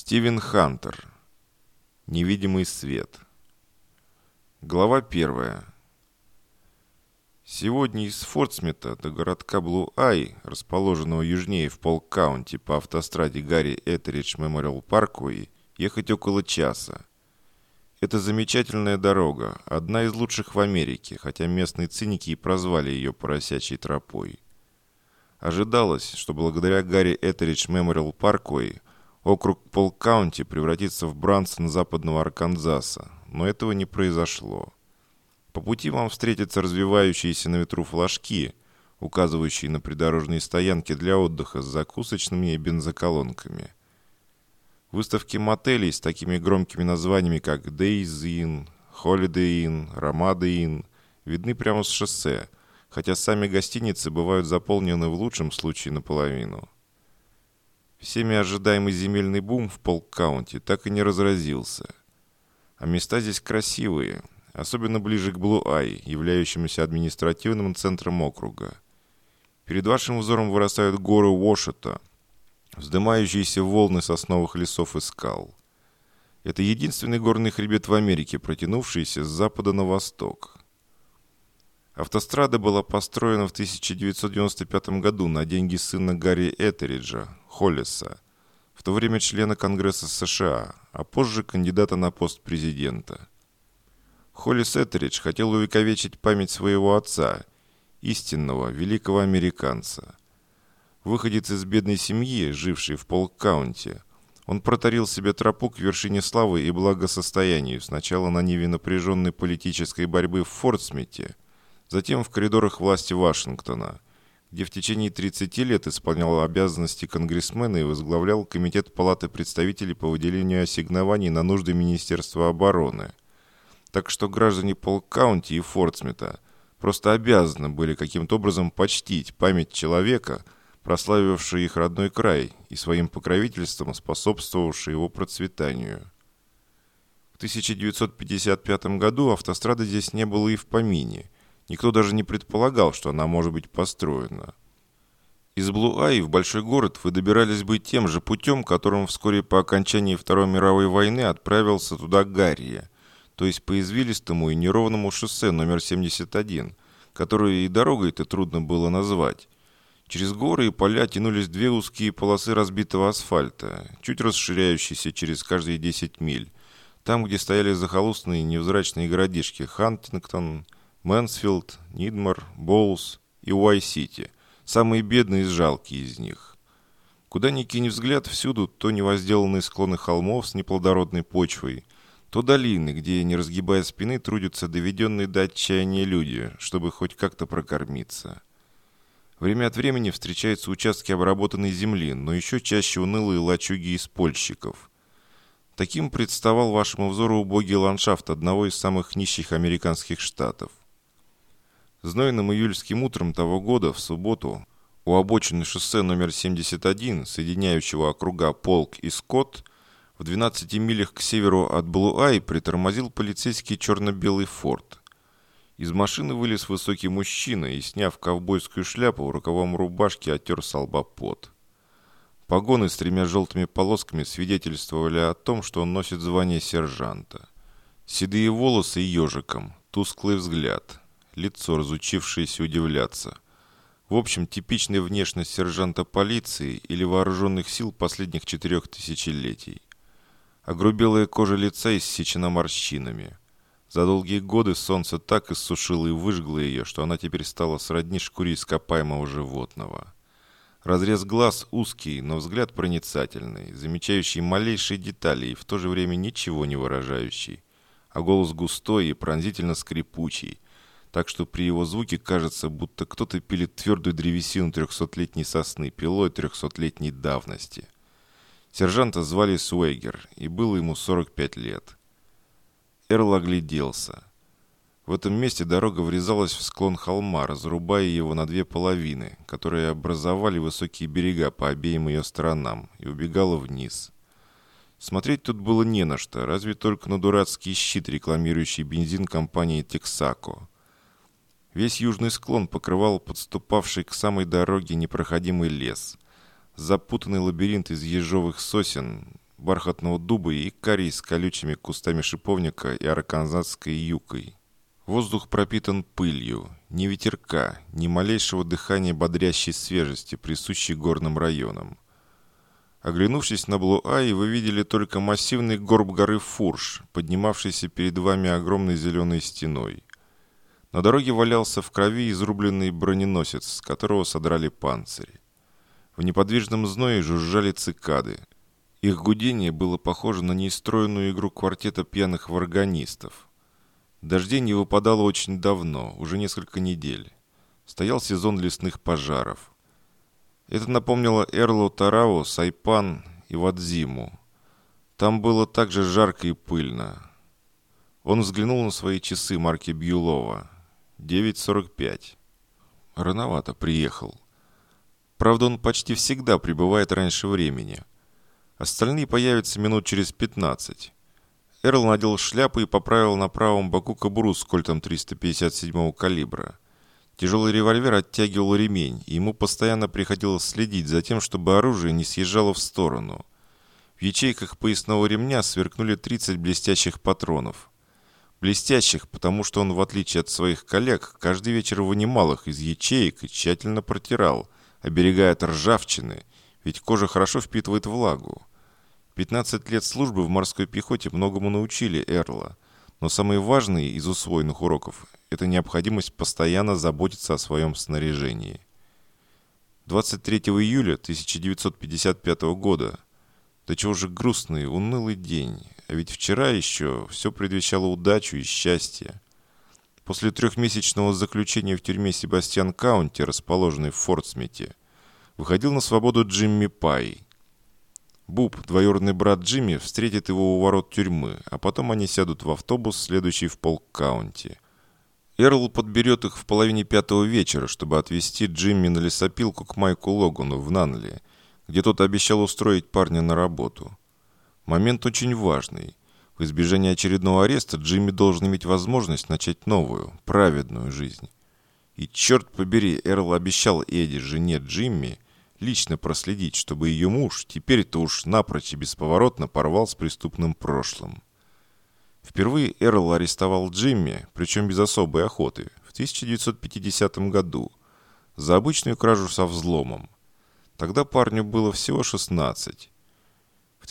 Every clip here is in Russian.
Стивен Хантер. Невидимый свет. Глава 1. Сегодня из Фортсмита до городка Блу-Ай, расположенного южнее в Полк-Каунти по автостраде Гарри Этеридж Мемориал Парквей, ехать около часа. Это замечательная дорога, одна из лучших в Америке, хотя местные циники и прозвали ее поросячьей тропой. Ожидалось, что благодаря Гарри Этеридж Мемориал Парквей округ Полк-Каунти превратится в Брансон западного Арканзаса, но этого не произошло. По пути вам встретятся развивающиеся на ветру флажки, указывающие на придорожные стоянки для отдыха с закусочными и бензоколонками. Выставки мотелей с такими громкими названиями, как Days Inn, Holiday Inn, Ramada Inn, видны прямо с шоссе, хотя сами гостиницы бывают заполнены в лучшем случае наполовину. Всеми ожидаемый земельный бум в Полк-Каунти так и не разразился. А места здесь красивые, особенно ближе к Блу-Ай, являющемуся административным центром округа. Перед вашим взором вырастают горы Уошета, вздымающиеся волны сосновых лесов и скал. Это единственный горный хребет в Америке, протянувшийся с запада на восток. Автострада была построена в 1995 году на деньги сына Гарри Этериджа, Холлиса, в то время члена Конгресса США, а позже кандидата на пост президента. Холлис Этеридж хотел увековечить память своего отца, истинного, великого американца. Выходец из бедной семьи, живший в Полк-Каунти, он протарил себе тропу к вершине славы и благосостоянию сначала на ниве напряженной политической борьбы в Фортсмите, затем в коридорах власти Вашингтона, где в течение 30 лет исполнял обязанности конгрессмена и возглавлял Комитет Палаты представителей по выделению ассигнований на нужды Министерства обороны. Так что граждане Полк-Каунти и Фортсмита просто обязаны были каким-то образом почтить память человека, прославившего их родной край и своим покровительством способствовавшего его процветанию. В 1955 году автострады здесь не было и в помине. Никто даже не предполагал, что она может быть построена. Из Блу-Ай в большой город вы добирались бы тем же путем, которым вскоре по окончании Второй мировой войны отправился туда Гарри, то есть по извилистому и неровному шоссе номер 71, которое и дорогой-то трудно было назвать. Через горы и поля тянулись две узкие полосы разбитого асфальта, чуть расширяющиеся через каждые 10 миль, там, где стояли захолустные невзрачные городишки Хантингтон, Мэнсфилд, Нидмор, Боулс и Уай-Сити, самые бедные и жалкие из них. Куда ни кинь взгляд, всюду то невозделанные склоны холмов с неплодородной почвой, то долины, где, не разгибая спины, трудятся доведенные до отчаяния люди, чтобы хоть как-то прокормиться. Время от времени встречаются участки обработанной земли, но еще чаще унылые лачуги испольщиков. Таким представал вашему взору убогий ландшафт одного из самых нищих американских штатов. Знойным июльским утром того года, в субботу, у обочины шоссе номер 71, соединяющего округа Полк и Скотт, в 12 милях к северу от Блу-Ай притормозил полицейский черно-белый форд. Из машины вылез высокий мужчина и, сняв ковбойскую шляпу, в рукавом рубашки оттер со лба пот. Погоны с 3 желтыми полосками свидетельствовали о том, что он носит звание сержанта. Седые волосы ежиком, тусклый взгляд, лицо, разучившееся удивляться. В общем, типичная внешность сержанта полиции или вооруженных сил последних 4 тысячелетий. Огрубелая кожа лица иссечена морщинами. За долгие годы солнце так иссушило и выжгло ее, что она теперь стала сродни шкуре ископаемого животного. Разрез глаз узкий, но взгляд проницательный, замечающий малейшие детали и в то же время ничего не выражающий, а голос густой и пронзительно скрипучий, так что при его звуке кажется, будто кто-то пилит твердую древесину 300-летней сосны пилой 300-летней давности. Сержанта звали Суэгер, и было ему 45 лет. Эрл огляделся. В этом месте дорога врезалась в склон холма, разрубая его на 2 половины, которые образовали высокие берега по обеим ее сторонам, и убегала вниз. Смотреть тут было не на что, разве только на дурацкий щит, рекламирующий бензин компании «Тексако». Весь южный склон покрывал подступавший к самой дороге непроходимый лес. Запутанный лабиринт из ежовых сосен, бархатного дуба и карий с колючими кустами шиповника и арканзасской юкой. Воздух пропитан пылью, ни ветерка, ни малейшего дыхания бодрящей свежести, присущей горным районам. Оглянувшись на Блу-Ай, вы видели только массивный горб горы Фурш, поднимавшийся перед вами огромной зеленой стеной. На дороге валялся в крови изрубленный броненосец, с которого содрали панцирь. В неподвижном зное жужжали цикады. Их гудение было похоже на неистроенную игру квартета пьяных варганистов. Дождей не выпадало очень давно, уже несколько недель. Стоял сезон лесных пожаров. Это напомнило Эрлу Тарау, Сайпан и Вадзиму. Там было так же жарко и пыльно. Он взглянул на свои часы марки Бьюлова. 9:45. Рановато приехал. Правда, он почти всегда прибывает раньше времени. Остальные появятся минут через 15. Эрл надел шляпу и поправил на правом боку кобуру с кольтом 357-го калибра. Тяжелый револьвер оттягивал ремень, и ему постоянно приходилось следить за тем, чтобы оружие не съезжало в сторону. В ячейках поясного ремня сверкнули 30 блестящих патронов. Блестящих, потому что он, в отличие от своих коллег, каждый вечер вынимал их из ячеек и тщательно протирал, оберегая от ржавчины, ведь кожа хорошо впитывает влагу. 15 лет службы в морской пехоте многому научили Эрла, но самые важные из усвоенных уроков – это необходимость постоянно заботиться о своем снаряжении. 23 июля 1955 года. Да чего же грустный, унылый день, а ведь вчера еще все предвещало удачу и счастье. После 3-месячного заключения в тюрьме Себастьян-Каунти, расположенной в Фортсмите, выходил на свободу Джимми Пай. Буб, двоюродный брат Джимми, встретит его у ворот тюрьмы, а потом они сядут в автобус, следующий в Полк-Каунти. Эрл подберет их в 4:30 вечера, чтобы отвезти Джимми на лесопилку к Майку Логану в Нанли, где тот обещал устроить парня на работу. Момент очень важный. В избежание очередного ареста Джимми должен иметь возможность начать новую, праведную жизнь. И черт побери, Эрл обещал Эдди, жене Джимми, лично проследить, чтобы ее муж теперь-то уж напрочь и бесповоротно порвал с преступным прошлым. Впервые Эрл арестовал Джимми, причем без особой охоты, в 1950 году, за обычную кражу со взломом. Тогда парню было всего 16. В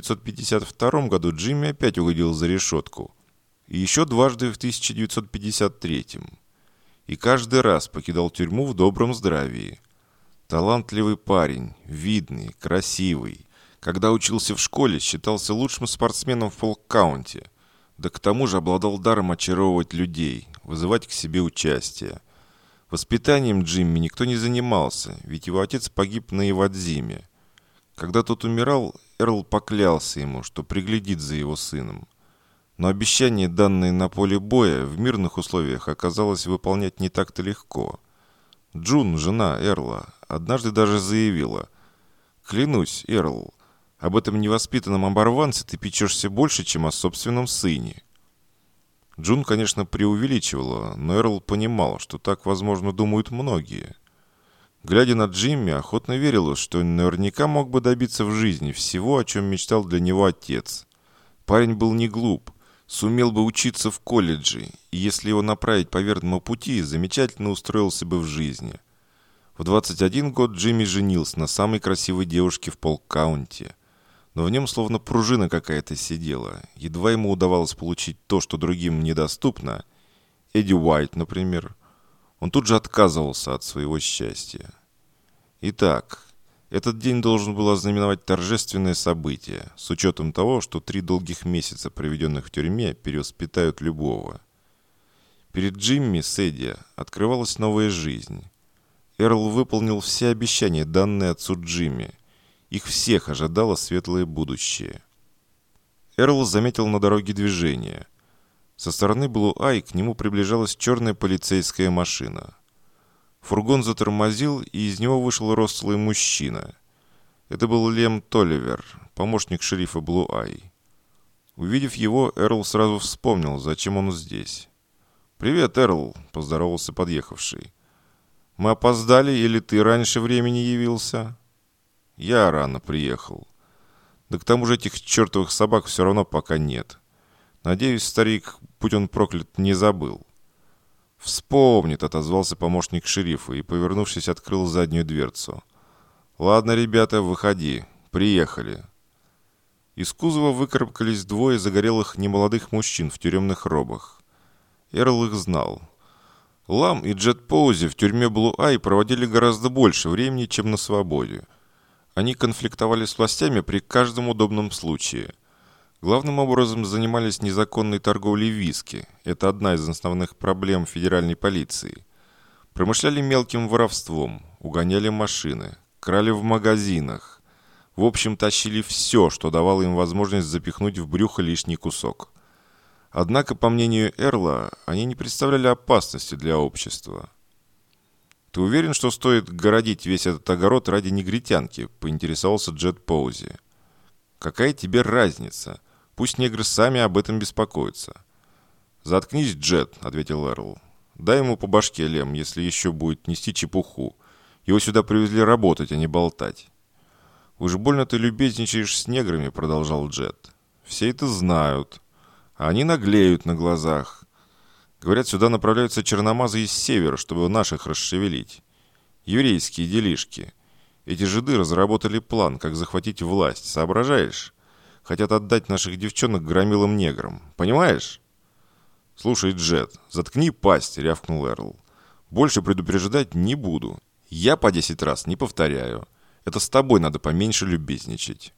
1952 году Джимми опять угодил за решетку. И еще дважды в 1953. И каждый раз покидал тюрьму в добром здравии. Талантливый парень, видный, красивый. Когда учился в школе, считался лучшим спортсменом в Полк-Каунти. Да к тому же обладал даром очаровывать людей, вызывать к себе участие. Воспитанием Джимми никто не занимался, ведь его отец погиб на Ивадзиме. Когда тот умирал, Эрл поклялся ему, что приглядит за его сыном. Но обещание, данное на поле боя, в мирных условиях оказалось выполнять не так-то легко. Джун, жена Эрла, однажды даже заявила: «Клянусь, Эрл, об этом невоспитанном оборванце ты печешься больше, чем о собственном сыне». Джун, конечно, преувеличивала, но Эрл понимал, что так, возможно, думают многие. Глядя на Джимми, охотно верилось, что он наверняка мог бы добиться в жизни всего, о чем мечтал для него отец. Парень был не глуп, сумел бы учиться в колледже, и если его направить по верному пути, замечательно устроился бы в жизни. В 21 год Джимми женился на самой красивой девушке в Полк-Каунти. Но в нем словно пружина какая-то сидела. Едва ему удавалось получить то, что другим недоступно. Эдди Уайт, например. Он тут же отказывался от своего счастья. Итак, этот день должен был ознаменовать торжественное событие, с учетом того, что 3 долгих месяца, проведенных в тюрьме, перевоспитают любого. Перед Джимми с Эдди открывалась новая жизнь. Эрл выполнил все обещания, данные отцу Джимми. Их всех ожидало светлое будущее. Эрл заметил на дороге движение. Со стороны Блу-Ай к нему приближалась черная полицейская машина. Фургон затормозил, и из него вышел рослый мужчина. Это был Лем Толливер, помощник шерифа Блу-Ай. Увидев его, Эрл сразу вспомнил, зачем он здесь. «Привет, Эрл», — поздоровался подъехавший. «Мы опоздали, или ты раньше времени явился?» «Я рано приехал». Да к тому же этих чертовых собак все равно пока нет. Надеюсь, старик, будь он проклят, не забыл». «Вспомнит», — отозвался помощник шерифа и, повернувшись, открыл заднюю дверцу. «Ладно, ребята, выходи. Приехали». Из кузова выкарабкались двое загорелых немолодых мужчин в тюремных робах. Эрл их знал. Лам и Джет Поузи в тюрьме Блу-Ай проводили гораздо больше времени, чем на свободе. Они конфликтовали с властями при каждом удобном случае. Главным образом занимались незаконной торговлей виски. Это одна из основных проблем федеральной полиции. Промышляли мелким воровством, угоняли машины, крали в магазинах. В общем, тащили все, что давало им возможность запихнуть в брюхо лишний кусок. Однако, по мнению Эрла, они не представляли опасности для общества. «Ты уверен, что стоит городить весь этот огород ради негритянки?» – поинтересовался Джет Поузи. «Какая тебе разница? Пусть негры сами об этом беспокоятся». «Заткнись, Джет», – ответил Эрл. «Дай ему по башке, Лем, если еще будет нести чепуху. Его сюда привезли работать, а не болтать». «Уж больно ты любезничаешь с неграми», — продолжал Джет. «Все это знают. А они наглеют на глазах. Говорят, сюда направляются черномазы из севера, чтобы наших расшевелить. Еврейские делишки. Эти жиды разработали план, как захватить власть. Соображаешь? Хотят отдать наших девчонок громилым неграм. Понимаешь?» «Слушай, Джет, заткни пасть», — рявкнул Эрл. «Больше предупреждать не буду. Я по 10 раз не повторяю. Это с тобой надо поменьше любезничать».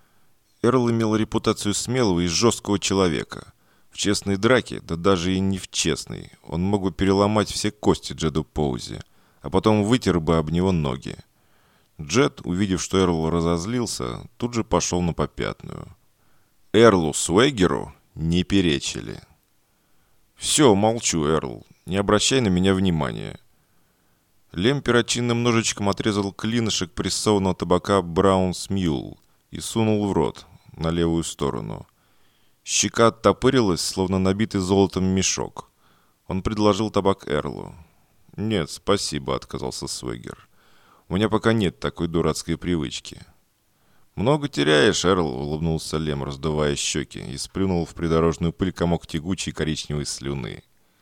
Эрл имел репутацию смелого и жесткого человека. В честной драке, да даже и не в честной, он мог бы переломать все кости Джеду Поузи, а потом вытер бы об него ноги. Джед, увидев, что Эрл разозлился, тут же пошел на попятную. Эрлу Суэгеру не перечили. «Все, молчу, Эрл, не обращай на меня внимания». Лем перочинным ножичком отрезал клинышек прессованного табака Браунс Мьюл и сунул в рот, на левую сторону. Щека оттопырилась, словно набитый золотом мешок. Он предложил табак Эрлу. «Нет, спасибо», — отказался Суэгер. «У меня пока нет такой дурацкой привычки». «Много теряешь, Эрл», — улыбнулся Лем, раздувая щеки, и сплюнул в придорожную пыль комок тягучей коричневой слюны.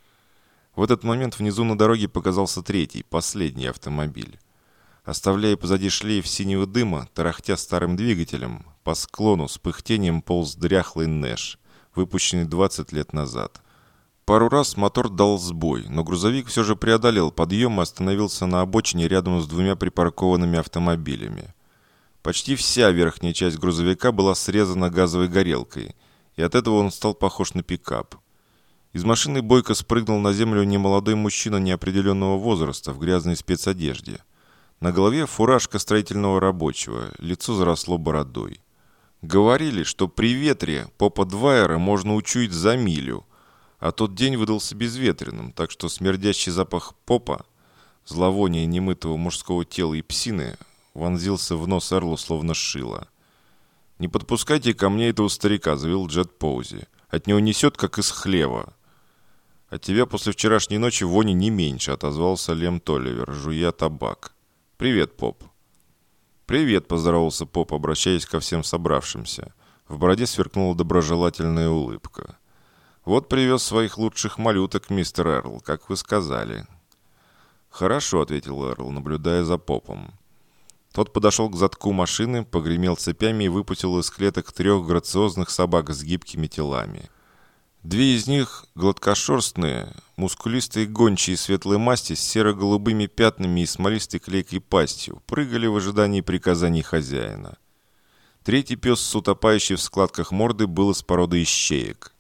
В этот момент внизу на дороге показался третий, последний автомобиль. Оставляя позади шлейф синего дыма, тарахтя старым двигателем, по склону с пыхтением полз дряхлый Нэш, выпущенный 20 лет назад. Пару раз мотор дал сбой, но грузовик все же преодолел подъем и остановился на обочине рядом с двумя припаркованными автомобилями. Почти вся верхняя часть грузовика была срезана газовой горелкой, и от этого он стал похож на пикап. Из машины бойко спрыгнул на землю немолодой мужчина неопределенного возраста в грязной спецодежде. На голове фуражка строительного рабочего, лицо заросло бородой. Говорили, что при ветре попа Двайера можно учуять за милю, а тот день выдался безветренным, так что смердящий запах попа, зловоние немытого мужского тела и псины вонзился в нос Эрлу словно шило. «Не подпускайте ко мне этого старика», — заявил Джет Поузи. «От него несет, как из хлева». «От тебя после вчерашней ночи вони не меньше», — отозвался Лем Толливер, жуя табак. «Привет, Поп». «Привет», — поздоровался Поп, обращаясь ко всем собравшимся. В бороде сверкнула доброжелательная улыбка. «Вот привез своих лучших малюток, мистер Эрл, как вы сказали». «Хорошо», — ответил Эрл, наблюдая за Попом. Тот подошел к задку машины, погремел цепями и выпустил из клеток 3 грациозных собак с гибкими телами. 2 из них гладкошерстные, мускулистые гончие светлой масти с серо-голубыми пятнами и смолистой клейкой пастью прыгали в ожидании приказаний хозяина. 3-й пес с утопающей в складках морды был из породы ищеек.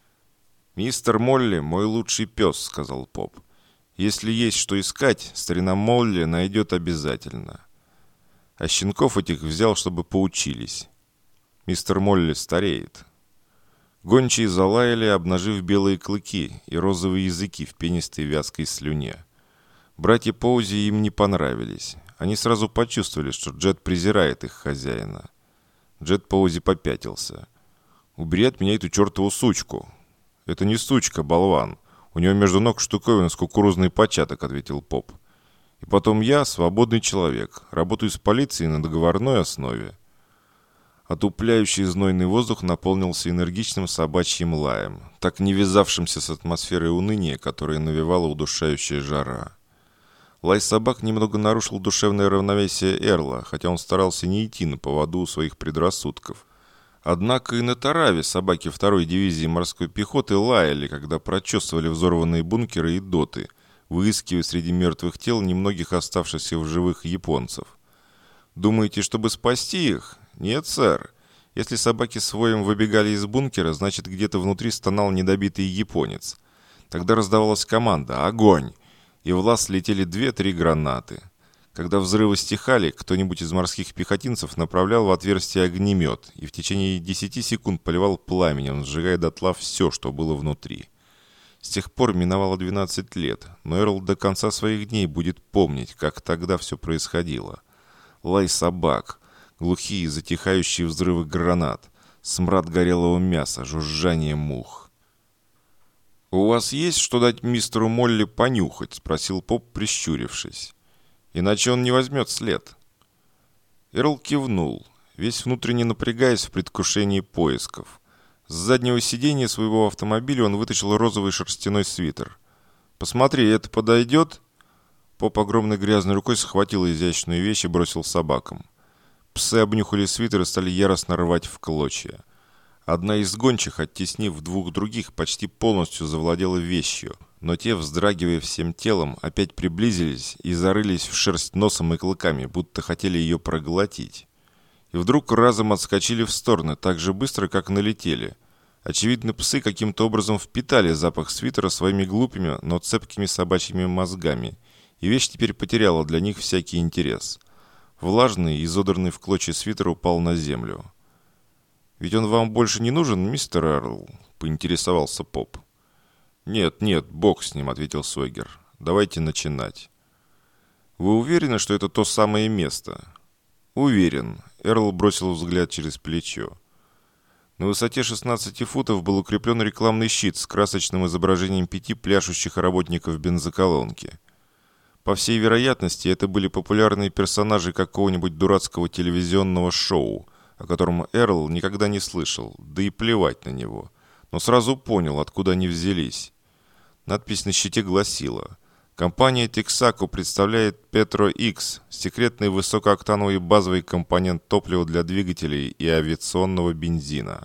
«Мистер Молли – мой лучший пес», – сказал Поп. «Если есть что искать, старина Молли найдет обязательно». А щенков этих взял, чтобы поучились. Мистер Молли стареет. Гончие залаяли, обнажив белые клыки и розовые языки в пенистой вязкой слюне. Братья Поузи им не понравились. Они сразу почувствовали, что Джет презирает их хозяина. Джет Поузи попятился. «Убери от меня эту чертову сучку». «Это не сучка, болван. У нее между ног штуковина с кукурузный початок», — ответил Поп. «И потом я свободный человек, работаю с полицией на договорной основе». Отупляющий знойный воздух наполнился энергичным собачьим лаем, так не вязавшимся с атмосферой уныния, которая навевала удушающая жара. Лай собак немного нарушил душевное равновесие Эрла, хотя он старался не идти на поводу у своих предрассудков. Однако и на Тараве собаки 2-й дивизии морской пехоты лаяли, когда прочесывали взорванные бункеры и доты, выискивая среди мертвых тел немногих оставшихся в живых японцев. Думаете, чтобы спасти их? Нет, сэр. Если собаки с воем выбегали из бункера, значит, где-то внутри стонал недобитый японец. Тогда раздавалась команда «Огонь!», и в лаз летели 2-3 гранаты. Когда взрывы стихали, кто-нибудь из морских пехотинцев направлял в отверстие огнемет и в течение 10 секунд поливал пламенем, сжигая дотла все, что было внутри. С тех пор миновало 12 лет, но Эрл до конца своих дней будет помнить, как тогда все происходило. Лай собак, глухие затихающие взрывы гранат, смрад горелого мяса, жужжание мух. «У вас есть что дать мистеру Молли понюхать?» – спросил поп, прищурившись. «Иначе он не возьмет след». Эрл кивнул, весь внутренне напрягаясь в предвкушении поисков. С заднего сиденья своего автомобиля он вытащил розовый шерстяной свитер. «Посмотри, это подойдет?» Поп огромной грязной рукой схватил изящную вещь и бросил собакам. Псы обнюхали свитер и стали яростно рвать в клочья. Одна из гончих, оттеснив 2 других, почти полностью завладела вещью, но те, вздрагивая всем телом, опять приблизились и зарылись в шерсть носом и клыками, будто хотели ее проглотить. И вдруг разом отскочили в стороны так же быстро, как налетели. Очевидно, псы каким-то образом впитали запах свитера своими глупыми, но цепкими собачьими мозгами, и вещь теперь потеряла для них всякий интерес. Влажный, изодранный в клочья свитер упал на землю. «Ведь он вам больше не нужен, мистер Эрл?» – поинтересовался поп. «Нет, нет, бог с ним», – ответил Сойгер. «Давайте начинать». «Вы уверены, что это то самое место?» «Уверен», – Эрл бросил взгляд через плечо. На высоте 16 футов был укреплен рекламный щит с красочным изображением 5 пляшущих работников бензоколонки. По всей вероятности, это были популярные персонажи какого-нибудь дурацкого телевизионного шоу, о котором Эрл никогда не слышал, да и плевать на него, но сразу понял, откуда они взялись. Надпись на щите гласила: «Компания Texaco представляет Petro X, секретный высокооктановый базовый компонент топлива для двигателей и авиационного бензина».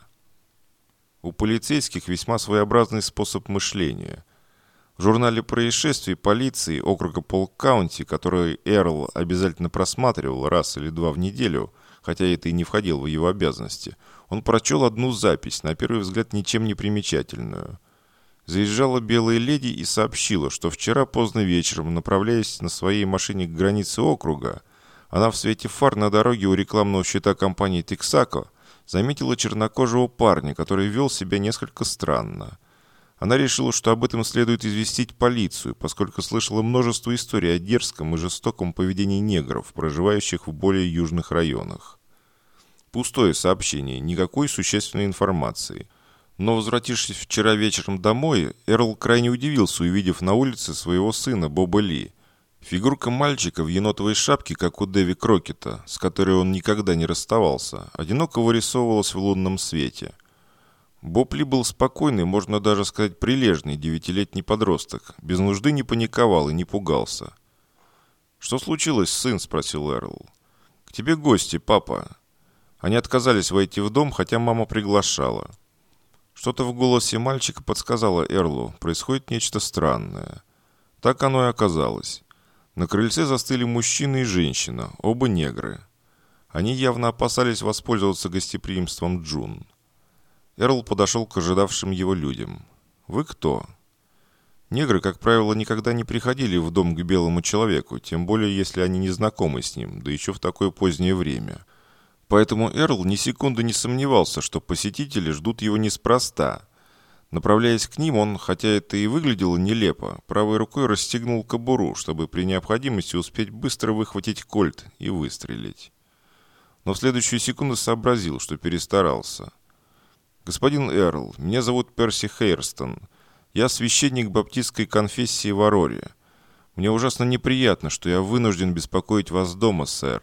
У полицейских весьма своеобразный способ мышления. В журнале происшествий полиции округа Полк-Каунти, который Эрл обязательно просматривал раз или 2 в неделю, хотя это и не входило в его обязанности, он прочел одну запись, на первый взгляд ничем не примечательную. Заезжала белая леди и сообщила, что вчера поздно вечером, направляясь на своей машине к границе округа, она в свете фар на дороге у рекламного щита компании Texaco заметила чернокожего парня, который вел себя несколько странно. Она решила, что об этом следует известить полицию, поскольку слышала множество историй о дерзком и жестоком поведении негров, проживающих в более южных районах. Пустое сообщение, никакой существенной информации. Но, возвратившись вчера вечером домой, Эрл крайне удивился, увидев на улице своего сына Боба Ли. Фигурка мальчика в енотовой шапке, как у Дэви Крокета, с которой он никогда не расставался, одиноко вырисовывалась в лунном свете. Боб Ли был спокойный, можно даже сказать прилежный, 9-летний подросток, без нужды не паниковал и не пугался. «Что случилось, сын?» – спросил Эрл. «К тебе гости, папа». Они отказались войти в дом, хотя мама приглашала. Что-то в голосе мальчика подсказало Эрлу, происходит нечто странное. Так оно и оказалось. На крыльце застыли мужчина и женщина, оба негры. Они явно опасались воспользоваться гостеприимством Джун. Эрл подошел к ожидавшим его людям. «Вы кто?» Негры, как правило, никогда не приходили в дом к белому человеку, тем более, если они не знакомы с ним, да еще в такое позднее время. Поэтому Эрл ни секунды не сомневался, что посетители ждут его неспроста. Направляясь к ним, он, хотя это и выглядело нелепо, правой рукой расстегнул кобуру, чтобы при необходимости успеть быстро выхватить кольт и выстрелить. Но в следующую секунду сообразил, что перестарался. «Господин Эрл, меня зовут Перси Хейрстон. Я священник баптистской конфессии в Ороре. Мне ужасно неприятно, что я вынужден беспокоить вас дома, сэр.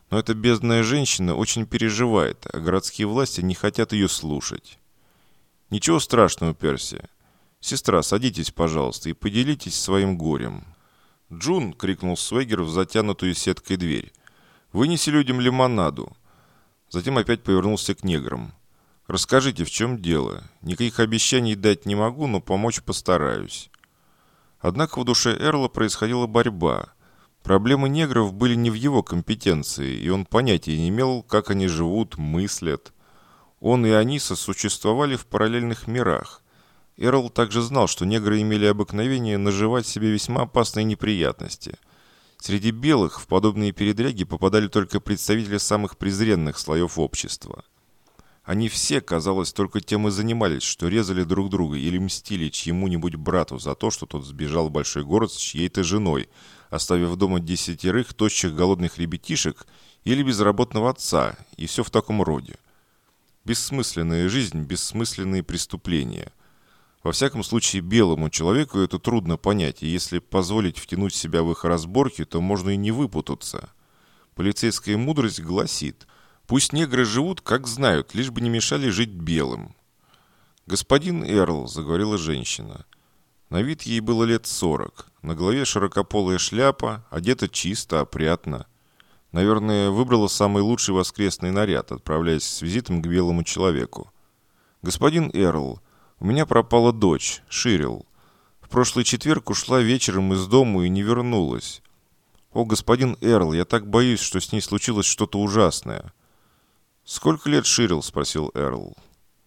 Но эта бедная женщина очень переживает, а городские власти не хотят ее слушать. Ничего страшного, Перси. Сестра, садитесь, пожалуйста, и поделитесь своим горем. «Джун!» — крикнул Свегер в затянутую сеткой дверь. «Вынеси людям лимонаду!» Затем опять повернулся к неграм. «Расскажите, в чем дело? Никаких обещаний дать не могу, но помочь постараюсь». Однако в душе Эрла происходила борьба. Проблемы негров были не в его компетенции, и он понятия не имел, как они живут, мыслят. Он и они сосуществовали в параллельных мирах. Эрл также знал, что негры имели обыкновение наживать себе весьма опасные неприятности. Среди белых в подобные передряги попадали только представители самых презренных слоев общества. Они все, казалось, только тем и занимались, что резали друг друга или мстили чьему-нибудь брату за то, что тот сбежал в большой город с чьей-то женой, оставив дома 10 тощих голодных ребятишек или безработного отца, и все в таком роде. Бессмысленная жизнь, бессмысленные преступления. Во всяком случае, белому человеку это трудно понять, и если позволить втянуть себя в их разборки, то можно и не выпутаться. Полицейская мудрость гласит: пусть негры живут, как знают, лишь бы не мешали жить белым. «Господин Эрл», — заговорила женщина. На вид ей было лет 40, на голове широкополая шляпа, одета чисто, опрятно. Наверное, выбрала самый лучший воскресный наряд, отправляясь с визитом к белому человеку. «Господин Эрл, у меня пропала дочь, Ширил. В прошлый четверг ушла вечером из дому и не вернулась. О, господин Эрл, я так боюсь, что с ней случилось что-то ужасное». «Сколько лет Ширил?» – спросил Эрл.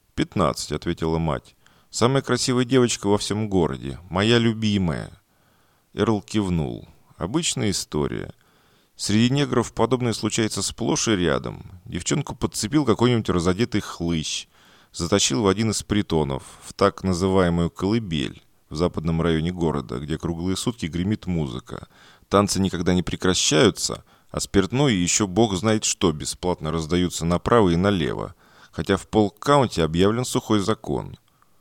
15, ответила мать. «Самая красивая девочка во всем городе. Моя любимая». Эрл кивнул. «Обычная история. Среди негров подобное случается сплошь и рядом. Девчонку подцепил какой-нибудь разодетый хлыщ. Затащил в один из притонов, в так называемую колыбель, в западном районе города, где круглые сутки гремит музыка. Танцы никогда не прекращаются, а спиртное и еще бог знает что бесплатно раздаются направо и налево, хотя в Полк-Каунти объявлен сухой закон.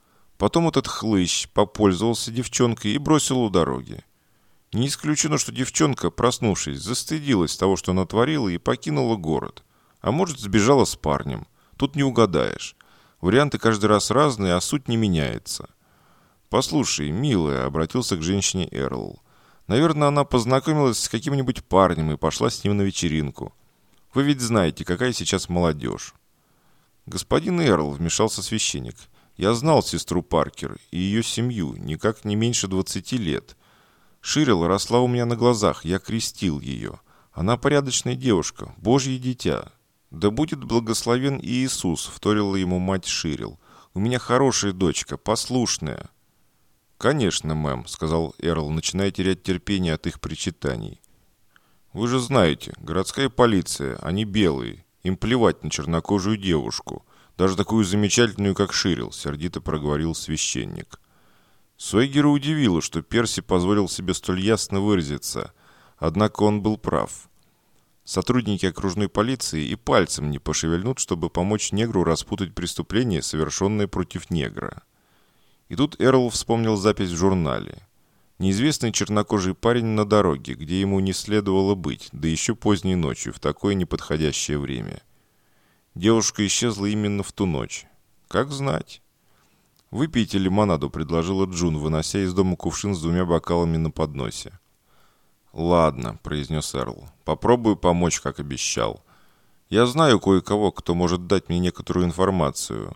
Потом этот хлыщ попользовался девчонкой и бросил у дороги. Не исключено, что девчонка, проснувшись, застыдилась того, что натворила, и покинула город. А может, сбежала с парнем. Тут не угадаешь. Варианты каждый раз разные, а суть не меняется. «Послушай, милая», — обратился к женщине Эрл. «Наверное, она познакомилась с каким-нибудь парнем и пошла с ним на вечеринку. Вы ведь знаете, какая сейчас молодежь». «Господин Эрл», — вмешался священник, — «я знал сестру Паркер и ее семью, никак не меньше 20 лет. Ширил росла у меня на глазах, я крестил ее. Она порядочная девушка, Божье дитя». «Да будет благословен Иисус», — вторила ему мать Ширил. «У меня хорошая дочка, послушная». «Конечно, мэм», — сказал Эрл, начиная терять терпение от их причитаний. «Вы же знаете, городская полиция, они белые. Им плевать на чернокожую девушку, даже такую замечательную, как Ширил», — сердито проговорил священник. Свегера удивило, что Перси позволил себе столь ясно выразиться, однако он был прав. Сотрудники окружной полиции и пальцем не пошевельнут, чтобы помочь негру распутать преступление, совершенное против негра. И тут Эрл вспомнил запись в журнале. Неизвестный чернокожий парень на дороге, где ему не следовало быть, да еще поздней ночью, в такое неподходящее время. Девушка исчезла именно в ту ночь. Как знать. «Выпейте лимонаду», — предложила Джун, вынося из дома кувшин с 2 бокалами на подносе. «Ладно», — произнес Эрл. «Попробую помочь, как обещал. Я знаю кое-кого, кто может дать мне некоторую информацию.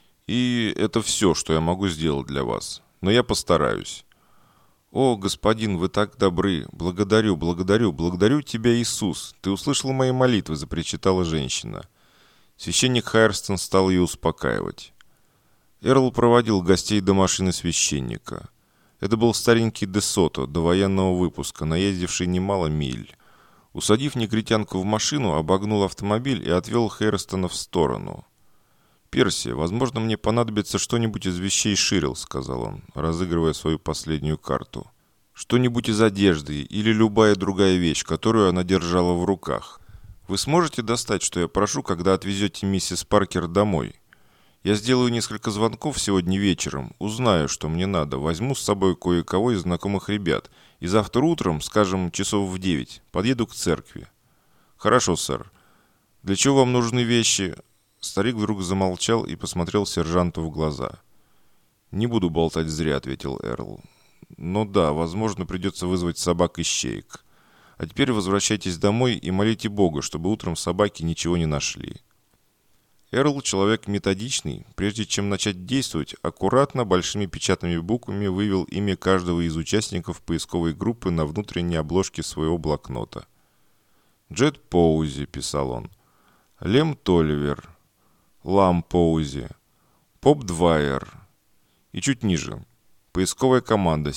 И это все, что я могу сделать для вас. Но я постараюсь». «О, господин, вы так добры! Благодарю, благодарю, благодарю тебя, Иисус! Ты услышал мои молитвы», — запричитала женщина. Священник Хайерстон стал ее успокаивать. Эрл проводил гостей до машины священника. Это был старенький Де Сото, до военного выпуска, наездивший немало миль. Усадив негритянку в машину, обогнул автомобиль и отвел Хайерстона в сторону. «Перси, возможно, мне понадобится что-нибудь из вещей Ширил», — сказал он, разыгрывая свою последнюю карту. «Что-нибудь из одежды или любая другая вещь, которую она держала в руках. Вы сможете достать, что я прошу, когда отвезете миссис Паркер домой? Я сделаю несколько звонков сегодня вечером, узнаю, что мне надо, возьму с собой кое-кого из знакомых ребят, и завтра утром, скажем, часов в 9, подъеду к церкви». «Хорошо, сэр. Для чего вам нужны вещи?» Старик вдруг замолчал и посмотрел сержанту в глаза. «Не буду болтать зря», — ответил Эрл. «Но да, возможно, придется вызвать собак-ищеек. А теперь возвращайтесь домой и молите Бога, чтобы утром собаки ничего не нашли». Эрл, человек методичный, прежде чем начать действовать, аккуратно большими печатными буквами вывел имя каждого из участников поисковой группы на внутренней обложке своего блокнота. «Джет Поузи», — писал он, «Лем Толивер, Лам Поузи, Поп Двайер». И чуть ниже. Поисковая команда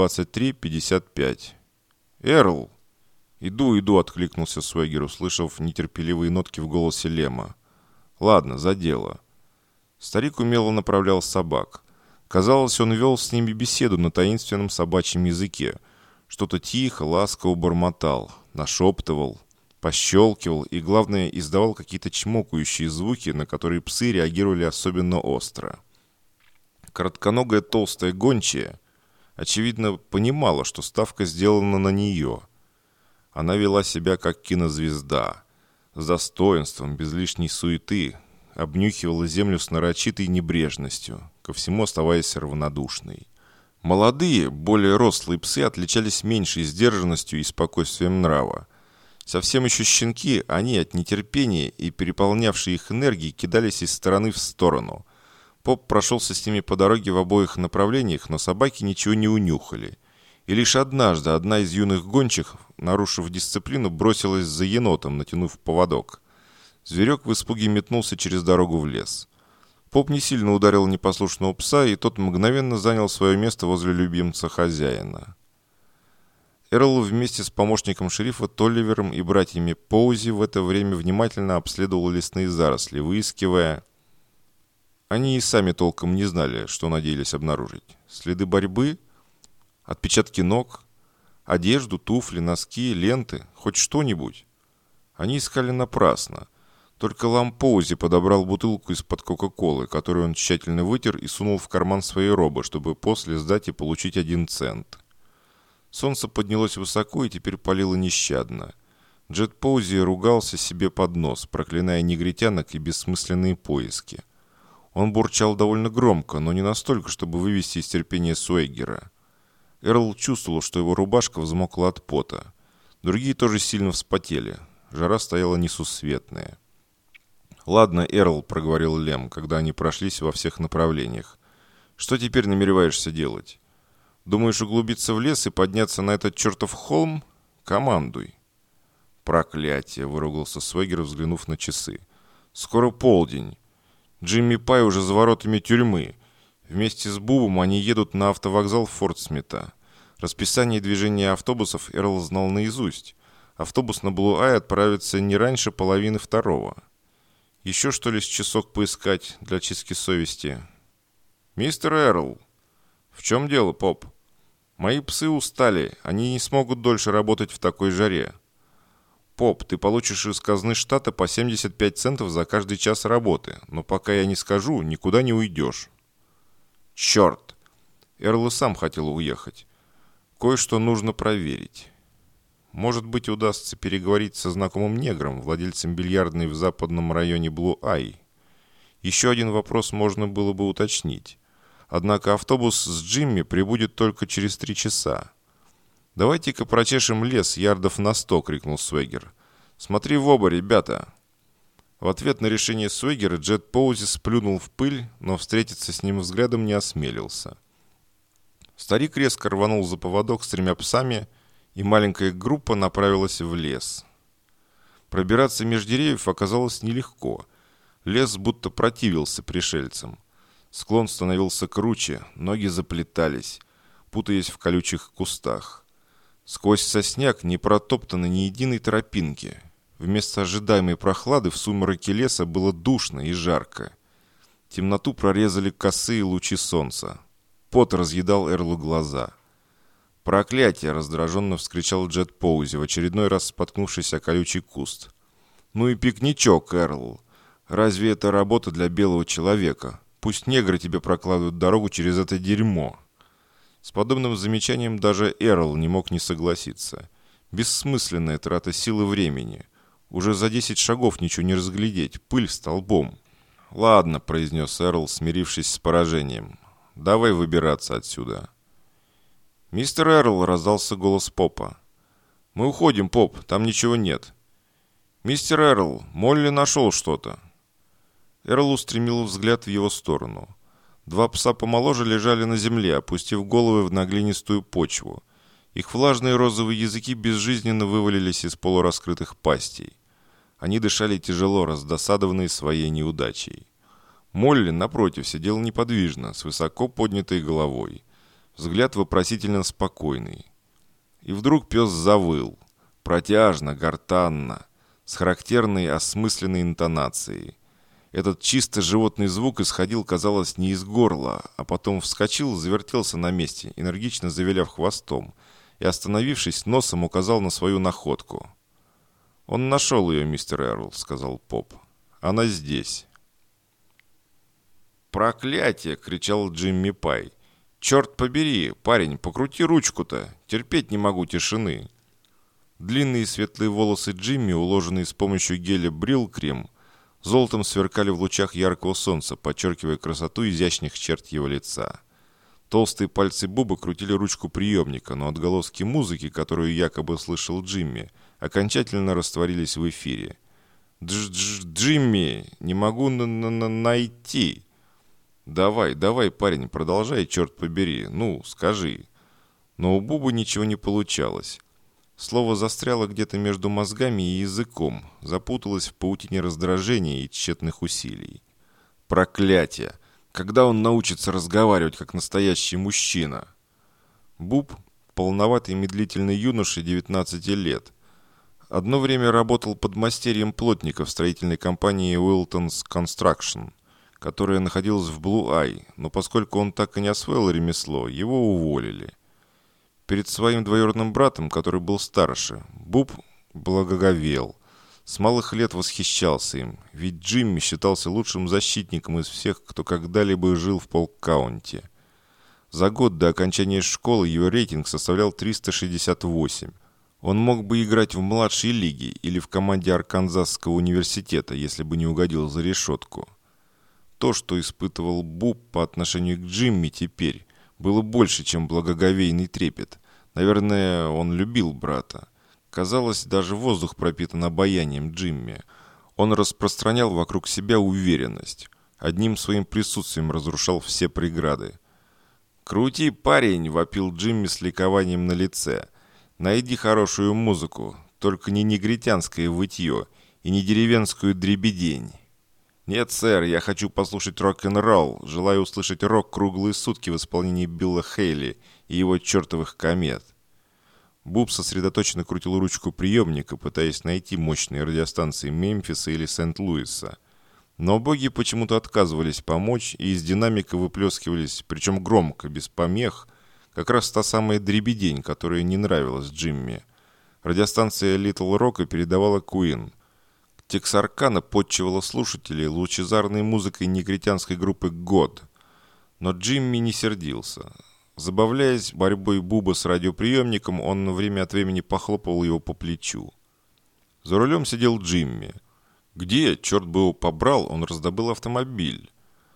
723-55. «Эрл!» «Иду», — откликнулся Свегер, услышав нетерпеливые нотки в голосе Лема. «Ладно, за дело». Старик умело направлял собак. Казалось, он вел с ними беседу на таинственном собачьем языке. Что-то тихо, ласково бормотал, нашептывал, пощелкивал и, главное, издавал какие-то чмокающие звуки, на которые псы реагировали особенно остро. Коротконогая толстая гончая, очевидно, понимала, что ставка сделана на нее. Она вела себя как кинозвезда, с достоинством, без лишней суеты, обнюхивала землю с нарочитой небрежностью, ко всему оставаясь равнодушной. Молодые, более рослые псы отличались меньшей сдержанностью и спокойствием нрава. Совсем еще щенки, они от нетерпения и переполнявшей их энергии кидались из стороны в сторону. Поп прошелся с ними по дороге в обоих направлениях, но собаки ничего не унюхали. И лишь однажды одна из юных гончих, нарушив дисциплину, бросилась за енотом, натянув поводок. Зверек в испуге метнулся через дорогу в лес. Поп не сильно ударил непослушного пса, и тот мгновенно занял свое место возле любимца хозяина. Эрл вместе с помощником шерифа Толливером и братьями Поузи в это время внимательно обследовал лесные заросли, выискивая... Они и сами толком не знали, что надеялись обнаружить. Следы борьбы, отпечатки ног, одежду, туфли, носки, ленты, хоть что-нибудь. Они искали напрасно. Только Лам Поузи подобрал бутылку из-под Кока-Колы, которую он тщательно вытер и сунул в карман своей робы, чтобы после сдать и получить 1 цент. Солнце поднялось высоко и теперь палило нещадно. Джет Поузи ругался себе под нос, проклиная негритянок и бессмысленные поиски. Он бурчал довольно громко, но не настолько, чтобы вывести из терпения Суэггера. Эрл чувствовал, что его рубашка взмокла от пота. Другие тоже сильно вспотели. Жара стояла несусветная. «Ладно, Эрл», — проговорил Лем, когда они прошлись во всех направлениях. «Что теперь намереваешься делать? Думаешь углубиться в лес и подняться на этот чертов холм? Командуй». «Проклятие!» — выругался Суэггер, взглянув на часы. «Скоро полдень. Джимми Пай уже за воротами тюрьмы. Вместе с Бубом они едут на автовокзал Форт-Смита. Расписание движения автобусов Эрл знал наизусть. Автобус на Блу-Ай отправится не раньше 1:30. Еще что ли с часок поискать для чистки совести? «Мистер Эрл!» «В чем дело, Поп?» «Мои псы устали. Они не смогут дольше работать в такой жаре». «Поп, ты получишь из казны штата по 75 центов за каждый час работы, но пока я не скажу, никуда не уйдешь». «Черт!» Эрл и сам хотел уехать. Кое-что нужно проверить. Может быть, удастся переговорить со знакомым негром, владельцем бильярдной в западном районе Блу-Ай. Еще один вопрос можно было бы уточнить. Однако автобус с Джимми прибудет только через 3 часа. «Давайте-ка прочешем лес ярдов на 100», — крикнул Суэггер. «Смотри в оба, ребята!» В ответ на решение Суэггера Джет Поузи сплюнул в пыль, но встретиться с ним взглядом не осмелился. Старик резко рванул за поводок с 3 псами, и маленькая группа направилась в лес. Пробираться меж деревьев оказалось нелегко. Лес будто противился пришельцам. Склон становился круче, ноги заплетались, путаясь в колючих кустах. Сквозь сосняк не протоптано ни единой тропинки. Вместо ожидаемой прохлады в сумраке леса было душно и жарко. Темноту прорезали косые лучи солнца. Пот разъедал Эрлу глаза. «Проклятие!» — раздраженно вскричал Джет Поузи, в очередной раз споткнувшись о колючий куст. «Ну и пикничок, Эрл! Разве это работа для белого человека? Пусть негры тебе прокладывают дорогу через это дерьмо!» С подобным замечанием даже Эрл не мог не согласиться. Бессмысленная трата сил и времени. Уже за 10 шагов ничего не разглядеть, пыль столбом. «Ладно», — произнес Эрл, смирившись с поражением. «Давай выбираться отсюда». «Мистер Эрл», — раздался голос Попа. «Мы уходим, Поп, там ничего нет». «Мистер Эрл, Молли нашел что-то». Эрл устремил взгляд в его сторону. Два пса помоложе лежали на земле, опустив головы в наглинистую почву. Их влажные розовые языки безжизненно вывалились из полураскрытых пастей. Они дышали тяжело, раздосадованные своей неудачей. Молли, напротив, сидел неподвижно, с высоко поднятой головой. Взгляд вопросительно спокойный. И вдруг пес завыл. Протяжно, гортанно, с характерной осмысленной интонацией. Этот чисто животный звук исходил, казалось, не из горла, а потом вскочил, завертелся на месте, энергично завиляв хвостом, и, остановившись, носом указал на свою находку. «Он нашел ее, мистер Эрл», — сказал Поп. «Она здесь». «Проклятие!» — кричал Джимми Пай. «Черт побери, парень, покрути ручку-то! Терпеть не могу тишины!» Длинные светлые волосы Джимми, уложенные с помощью геля Брилл-Крем, золотом сверкали в лучах яркого солнца, подчеркивая красоту изящных черт его лица. Толстые пальцы Бубы крутили ручку приемника, но отголоски музыки, которую якобы слышал Джимми, окончательно растворились в эфире. «Джимми, не могу найти!» «Давай, парень, продолжай, черт побери. Ну, скажи». Но у Бубы ничего не получалось. Слово застряло где-то между мозгами и языком, запуталось в паутине раздражения и тщетных усилий. Проклятие! Когда он научится разговаривать, как настоящий мужчина? Буб, полноватый медлительный юноша 19 лет, одно время работал подмастерьем плотника в строительной компании Wilton's Construction, которая находилась в Блу-Ай, но поскольку он так и не освоил ремесло, его уволили. Перед своим двоюродным братом, который был старше, Буб благоговел. С малых лет восхищался им, ведь Джимми считался лучшим защитником из всех, кто когда-либо жил в Полк-Каунти. За год до окончания школы его рейтинг составлял 368. Он мог бы играть в младшей лиге или в команде Арканзасского университета, если бы не угодил за решетку. То, что испытывал Буб по отношению к Джимми теперь, было больше, чем благоговейный трепет. Наверное, он любил брата. Казалось, даже воздух пропитан обаянием Джимми. Он распространял вокруг себя уверенность. Одним своим присутствием разрушал все преграды. «Крути, парень!» — вопил Джимми с ликованием на лице. «Найди хорошую музыку, только не негритянское вытье и не деревенскую дребедень». «Нет, сэр, я хочу послушать рок-н-ролл. Желаю услышать рок круглые сутки в исполнении Билла Хейли и его чертовых комет». Буб сосредоточенно крутил ручку приемника, пытаясь найти мощные радиостанции Мемфиса или Сент-Луиса. Но боги почему-то отказывались помочь, и из динамика выплескивались, причем громко, без помех, как раз та самая дребедень, которая не нравилась Джимми. Радиостанция Литл Рока передавала Куин. Тексаркана подчивала слушателей лучезарной музыкой негритянской группы «Год». Но Джимми не сердился. Забавляясь борьбой Буба с радиоприемником, он время от времени похлопывал его по плечу. За рулем сидел Джимми. Где, черт бы его побрал, он раздобыл автомобиль.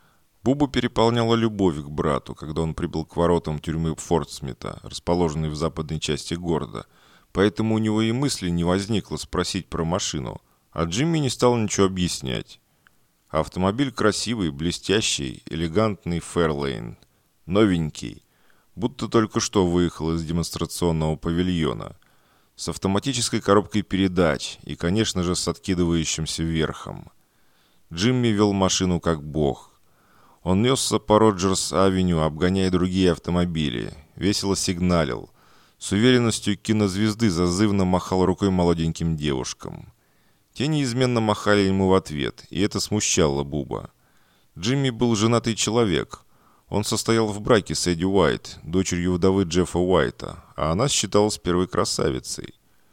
Бубу переполняла любовь к брату, когда он прибыл к воротам тюрьмы Фортсмита, расположенной в западной части города, поэтому у него и мысли не возникло спросить про машину, а Джимми не стал ничего объяснять. Автомобиль красивый, блестящий, элегантный Фэрлейн, новенький, будто только что выехал из демонстрационного павильона, с автоматической коробкой передач и, конечно же, с откидывающимся верхом. Джимми вел машину как бог. Он несся по Роджерс-авеню, обгоняя другие автомобили, весело сигналил, с уверенностью кинозвезды зазывно махал рукой молоденьким девушкам. Те неизменно махали ему в ответ, и это смущало Буба. Джимми был женатый человек. Он состоял в браке с Эдди Уайт, дочерью вдовы Джеффа Уайта, а она считалась первой красавицей.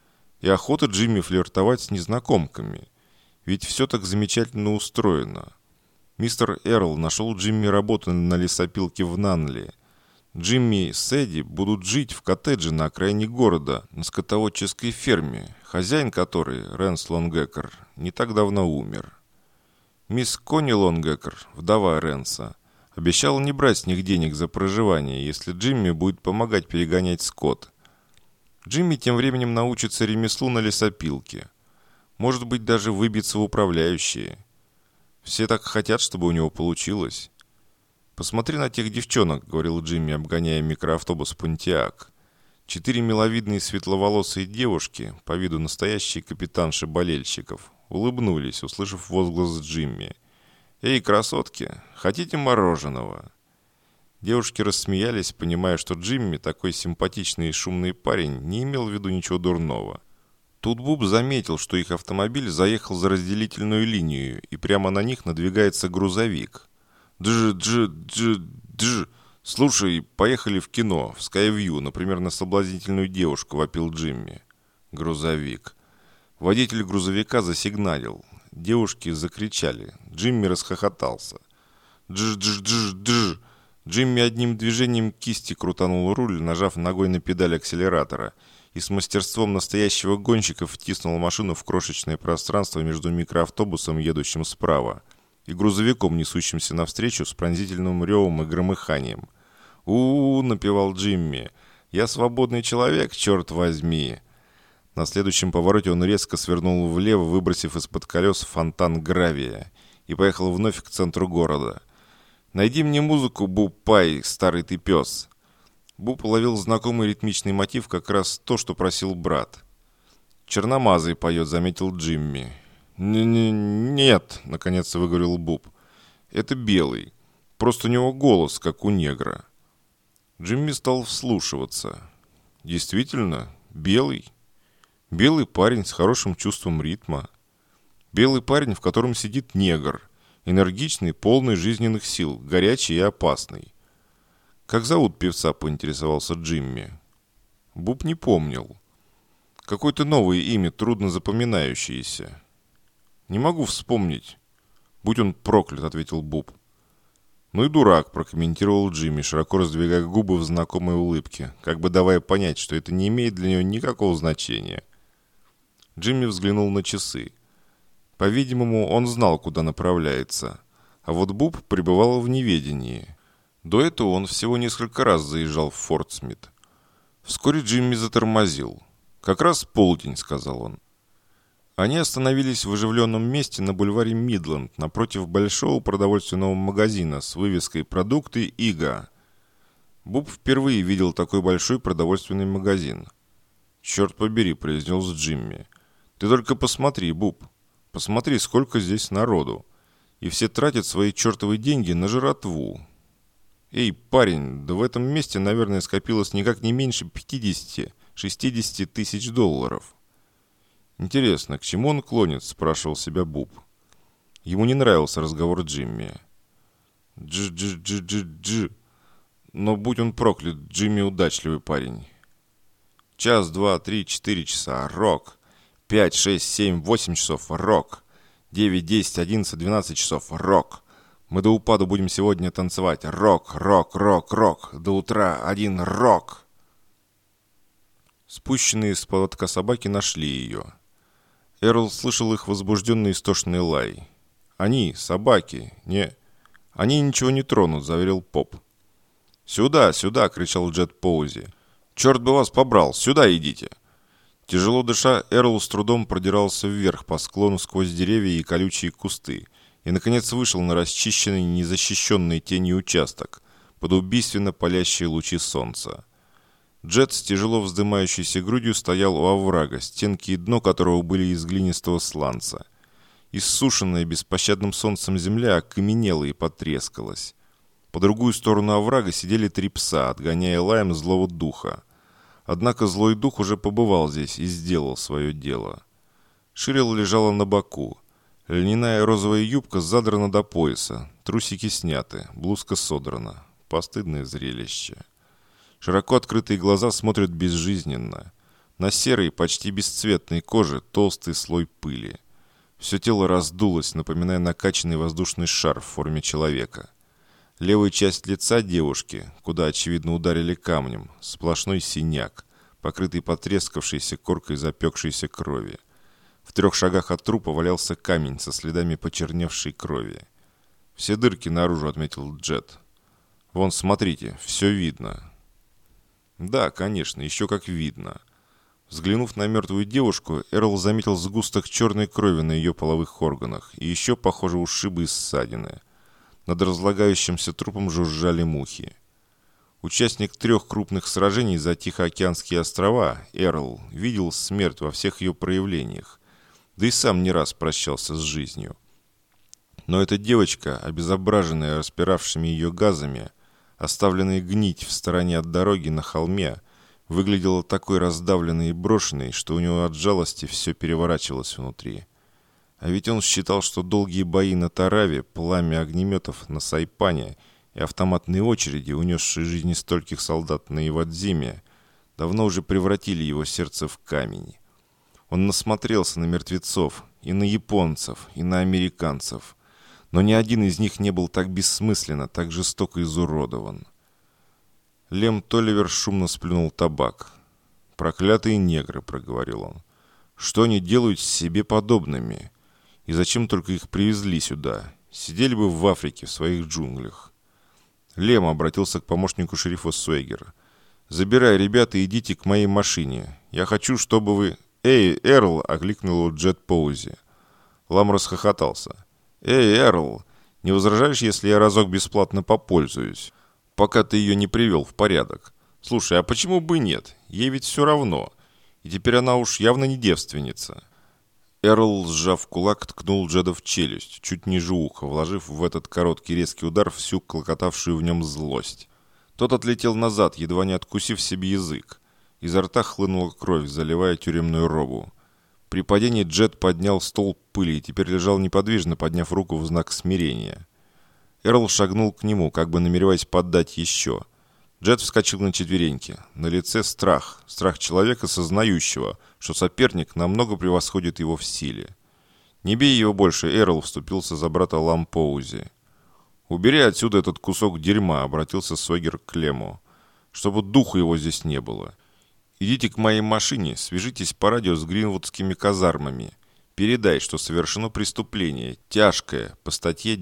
И охота Джимми флиртовать с незнакомками. Ведь все так замечательно устроено. Мистер Эрл нашел Джимми работу на лесопилке в Нанли. Джимми с Эдди будут жить в коттедже на окраине города, на скотоводческой ферме, хозяин которой, Рэнс Лонгекер, не так давно умер. Мисс Конни Лонгекер, вдова Рэнса, обещала не брать с них денег за проживание, если Джимми будет помогать перегонять скот. Джимми тем временем научится ремеслу на лесопилке. Может быть, даже выбиться в управляющие. Все так хотят, чтобы у него получилось. «Посмотри на тех девчонок», — говорил Джимми, обгоняя микроавтобус «Понтиак». 4 миловидные светловолосые девушки, по виду настоящие капитанши болельщиков, улыбнулись, услышав возглас Джимми. «Эй, красотки, хотите мороженого?» Девушки рассмеялись, понимая, что Джимми, такой симпатичный и шумный парень, не имел в виду ничего дурного. Тут Буб заметил, что их автомобиль заехал за разделительную линию, и прямо на них надвигается грузовик. «Дж. Слушай, поехали в кино, в Скайвью, например, на соблазнительную девушку», — вопил Джимми. Грузовик. Водитель грузовика засигналил. Девушки закричали. Джимми расхохотался. «Дж. Джимми одним движением кисти крутанул руль, нажав ногой на педаль акселератора, и с мастерством настоящего гонщика втиснул машину в крошечное пространство между микроавтобусом, едущим справа, и грузовиком, несущимся навстречу с пронзительным ревом и громыханием. «У-у-у!» — напевал Джимми. «Я свободный человек, черт возьми!» На следующем повороте он резко свернул влево, выбросив из-под колес фонтан гравия, и поехал вновь к центру города. «Найди мне музыку, Буб-пай, старый ты пес!» Буб уловил знакомый ритмичный мотив, как раз то, что просил брат. «Черномазый поет», — заметил Джимми. «Нет», — наконец выговорил Буб. «Это белый. Просто у него голос, как у негра». Джимми стал вслушиваться. «Действительно, белый. Белый парень с хорошим чувством ритма. Белый парень, в котором сидит негр. Энергичный, полный жизненных сил, горячий и опасный». «Как зовут певца?» — поинтересовался Джимми. Буб не помнил. «Какое-то новое имя, трудно запоминающееся». «Не могу вспомнить». «Будь он проклят», — ответил Буб. «Ну и дурак», — прокомментировал Джимми, широко раздвигая губы в знакомой улыбке, как бы давая понять, что это не имеет для него никакого значения. Джимми взглянул на часы. По-видимому, он знал, куда направляется. А вот Буб пребывал в неведении. До этого он всего несколько раз заезжал в Форт Смит. Вскоре Джимми затормозил. «Как раз полдень», — сказал он. Они остановились в оживленном месте на бульваре Мидленд, напротив большого продовольственного магазина с вывеской «Продукты Ига». Буб впервые видел такой большой продовольственный магазин. «Черт побери», — произнес Джимми. «Ты только посмотри, Буб. Посмотри, сколько здесь народу. И все тратят свои чертовы деньги на жратву. Эй, парень, да в этом месте, наверное, скопилось никак не меньше 50-60 тысяч долларов». «Интересно, к чему он клонит?» – спрашивал себя Буб. Ему не нравился разговор Джимми. Дж. Но будь он проклят, Джимми удачливый парень. 1, 2, 3, 4 часа. Рок. 5, 6, 7, 8 часов. Рок. 9, 10, 11, 12 часов. Рок. Мы до упаду будем сегодня танцевать. Рок, рок, рок, рок. До утра один рок. Спущенные с поводка собаки нашли ее. Эрл слышал их возбужденный истошный лай. «Они, собаки, не...» «Они ничего не тронут», — заверил Поп. «Сюда, сюда!» — кричал Джет Поузи. «Черт бы вас побрал! Сюда идите!» Тяжело дыша, Эрл с трудом продирался вверх по склону сквозь деревья и колючие кусты и, наконец, вышел на расчищенный, незащищенный тенью участок под убийственно палящие лучи солнца. Джет с тяжело вздымающейся грудью стоял у оврага, стенки и дно которого были из глинистого сланца. Иссушенная беспощадным солнцем земля окаменела и потрескалась. По другую сторону оврага сидели 3 пса, отгоняя лаем злого духа. Однако злой дух уже побывал здесь и сделал свое дело. Ширил лежала на боку. Льняная розовая юбка задрана до пояса, трусики сняты, блузка содрана. Постыдное зрелище. Широко открытые глаза смотрят безжизненно. На серой, почти бесцветной коже толстый слой пыли. Все тело раздулось, напоминая накачанный воздушный шар в форме человека. Левая часть лица девушки, куда, очевидно, ударили камнем, сплошной синяк, покрытый потрескавшейся коркой запекшейся крови. В 3 шагах от трупа валялся камень со следами почерневшей крови. «Все дырки наружу», — отметил Джет. «Вон, смотрите, все видно». «Да, конечно, еще как видно». Взглянув на мертвую девушку, Эрл заметил сгусток черной крови на ее половых органах и еще, похоже, ушибы и ссадины. Над разлагающимся трупом жужжали мухи. Участник 3 крупных сражений за Тихоокеанские острова, Эрл, видел смерть во всех ее проявлениях, да и сам не раз прощался с жизнью. Но эта девочка, обезображенная распиравшими ее газами, оставленная гнить в стороне от дороги на холме, выглядела такой раздавленной и брошенной, что у него от жалости все переворачивалось внутри. А ведь он считал, что долгие бои на Тараве, пламя огнеметов на Сайпане и автоматные очереди, унесшие жизни стольких солдат на Ивадзиме, давно уже превратили его сердце в камень. Он насмотрелся на мертвецов, и на японцев, и на американцев, но ни один из них не был так бессмысленно, так жестоко изуродован. Лем Толливер шумно сплюнул табак. «Проклятые негры», — проговорил он. «Что они делают с себе подобными? И зачем только их привезли сюда? Сидели бы в Африке, в своих джунглях». Лем обратился к помощнику шерифа Суэгера. «Забирай, ребята, и идите к моей машине. Я хочу, чтобы вы...» «Эй, Эрл!» — окликнул его Джет Поузи. Лам расхохотался. «Эй, Эрл, не возражаешь, если я разок бесплатно попользуюсь? Пока ты ее не привел в порядок. Слушай, а почему бы нет? Ей ведь все равно. И теперь она уж явно не девственница». Эрл, сжав кулак, ткнул Джеда в челюсть, чуть ниже уха, вложив в этот короткий резкий удар всю клокотавшую в нем злость. Тот отлетел назад, едва не откусив себе язык. Изо рта хлынула кровь, заливая тюремную робу. При падении Джед поднял столб пыли и теперь лежал неподвижно, подняв руку в знак смирения. Эрл шагнул к нему, как бы намереваясь поддать еще. Джет вскочил на четвереньки. На лице страх. Страх человека, сознающего, что соперник намного превосходит его в силе. «Не бей его больше», — Эрл вступился за брата Лам Поузи. «Убери отсюда этот кусок дерьма», — обратился Суэгер к Лему. «Чтобы духу его здесь не было. Идите к моей машине, свяжитесь по радио с гринвудскими казармами. Передай, что совершено преступление, тяжкое, по статье